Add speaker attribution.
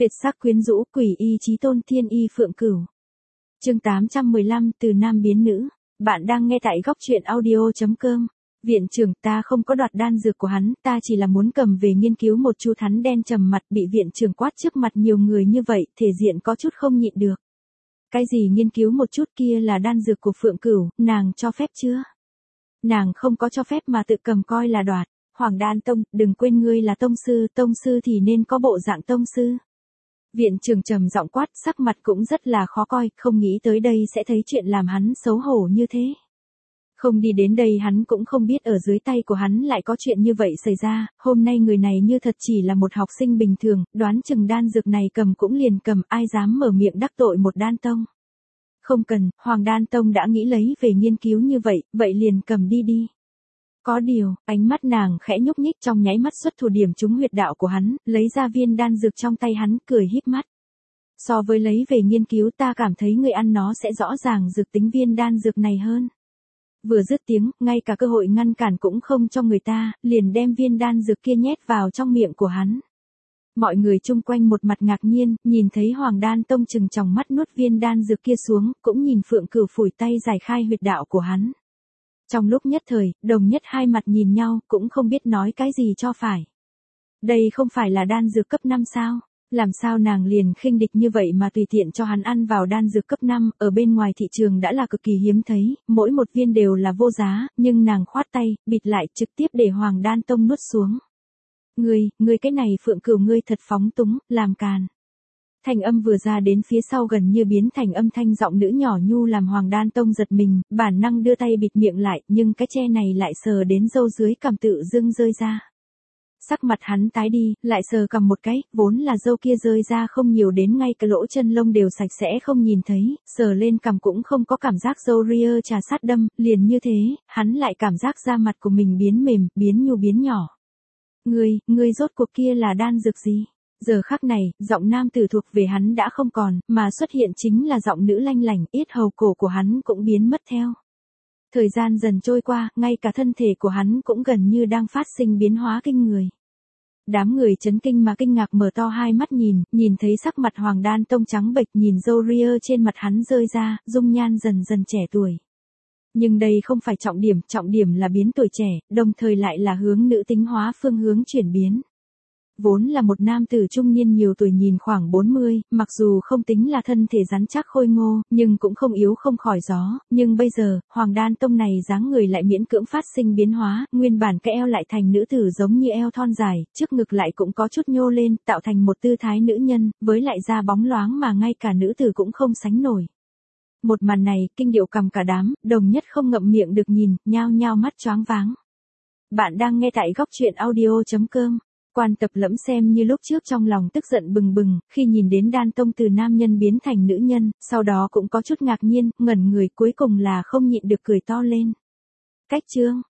Speaker 1: Tuyệt sắc quyến rũ, quỷ y chí tôn, thiên y phượng cửu. Chương 815, từ nam biến nữ. Bạn đang nghe tại góc truyện audio.com. Viện trưởng, ta không có đoạt đan dược của hắn, ta chỉ là muốn cầm về nghiên cứu một chút. Hắn đen trầm mặt, bị viện trưởng quát trước mặt nhiều người như vậy, thể diện có chút không nhịn được. Cái gì nghiên cứu một chút, kia là đan dược của Phượng Cửu, nàng cho phép chưa? Nàng không có cho phép mà tự cầm coi là đoạt. Hoàng Đan Tông, đừng quên ngươi là tông sư thì nên có bộ dạng tông sư. Viện trưởng trầm giọng quát, sắc mặt cũng rất là khó coi, không nghĩ tới đây sẽ thấy chuyện làm hắn xấu hổ như thế. Không đi đến đây hắn cũng không biết ở dưới tay của hắn lại có chuyện như vậy xảy ra, hôm nay người này như thật chỉ là một học sinh bình thường, đoán chừng đan dược này cầm cũng liền cầm, ai dám mở miệng đắc tội một đan tông. Không cần, Hoàng Đan Tông đã nghĩ lấy về nghiên cứu như vậy, vậy liền cầm đi đi. Có điều, ánh mắt nàng khẽ nhúc nhích, trong nháy mắt xuất thủ điểm trúng huyệt đạo của hắn, lấy ra viên đan dược trong tay hắn, cười híp mắt. So với lấy về nghiên cứu, ta cảm thấy người ăn nó sẽ rõ ràng dược tính viên đan dược này hơn. Vừa dứt tiếng, ngay cả cơ hội ngăn cản cũng không cho người ta, liền đem viên đan dược kia nhét vào trong miệng của hắn. Mọi người chung quanh một mặt ngạc nhiên, nhìn thấy Hoàng Đan Tông trừng tròng mắt nuốt viên đan dược kia xuống, cũng nhìn Phượng Cửu phủi tay giải khai huyệt đạo của hắn. Trong lúc nhất thời, đồng nhất hai mặt nhìn nhau, cũng không biết nói cái gì cho phải. Đây không phải là đan dược cấp 5 sao? Làm sao nàng liền khinh địch như vậy mà tùy tiện cho hắn ăn vào đan dược cấp 5, ở bên ngoài thị trường đã là cực kỳ hiếm thấy, mỗi một viên đều là vô giá, nhưng nàng khoát tay, bịt lại, trực tiếp để Hoàng Đan Tông nuốt xuống. Ngươi cái này Phượng Cửu, ngươi thật phóng túng, làm càn. Thanh âm vừa ra đến phía sau gần như biến thành âm thanh giọng nữ nhỏ nhu, làm Hoàng Đan Tông giật mình, bản năng đưa tay bịt miệng lại, nhưng cái che này lại sờ đến râu dưới cằm tự dưng rơi ra. Sắc mặt hắn tái đi, lại sờ cầm một cái, vốn là râu kia rơi ra không nhiều đến ngay cái lỗ chân lông đều sạch sẽ không nhìn thấy, sờ lên cằm cũng không có cảm giác râu ria trà sát đâm, liền như thế, hắn lại cảm giác da mặt của mình biến mềm, biến nhu biến nhỏ. Ngươi rốt cuộc kia là đan dược gì? Giờ khắc này, giọng nam tử thuộc về hắn đã không còn, mà xuất hiện chính là giọng nữ lanh lảnh, yết hầu cổ của hắn cũng biến mất theo. Thời gian dần trôi qua, ngay cả thân thể của hắn cũng gần như đang phát sinh biến hóa kinh người. Đám người chấn kinh mà kinh ngạc mở to hai mắt nhìn thấy sắc mặt Hoàng Đan Tông trắng bệch, nhìn râu ria trên mặt hắn rơi ra, dung nhan dần dần trẻ tuổi. Nhưng đây không phải trọng điểm là biến tuổi trẻ, đồng thời lại là hướng nữ tính hóa phương hướng chuyển biến. Vốn là một nam tử trung niên nhiều tuổi nhìn khoảng 40, mặc dù không tính là thân thể rắn chắc khôi ngô, nhưng cũng không yếu không khỏi gió, nhưng bây giờ, Hoàng Đan Tông này dáng người lại miễn cưỡng phát sinh biến hóa, nguyên bản cái eo lại thành nữ tử giống như eo thon dài, trước ngực lại cũng có chút nhô lên, tạo thành một tư thái nữ nhân, với lại da bóng loáng mà ngay cả nữ tử cũng không sánh nổi. Một màn này, kinh điệu cầm cả đám, đồng nhất không ngậm miệng được nhìn, nhao nhao mắt choáng váng. Bạn đang nghe tại góc truyện audio.com. Quan Tập Lẫm xem như lúc trước trong lòng tức giận bừng bừng, khi nhìn đến Đan Tông từ nam nhân biến thành nữ nhân, sau đó cũng có chút ngạc nhiên, ngẩn người, cuối cùng là không nhịn được cười to lên. Cách chương,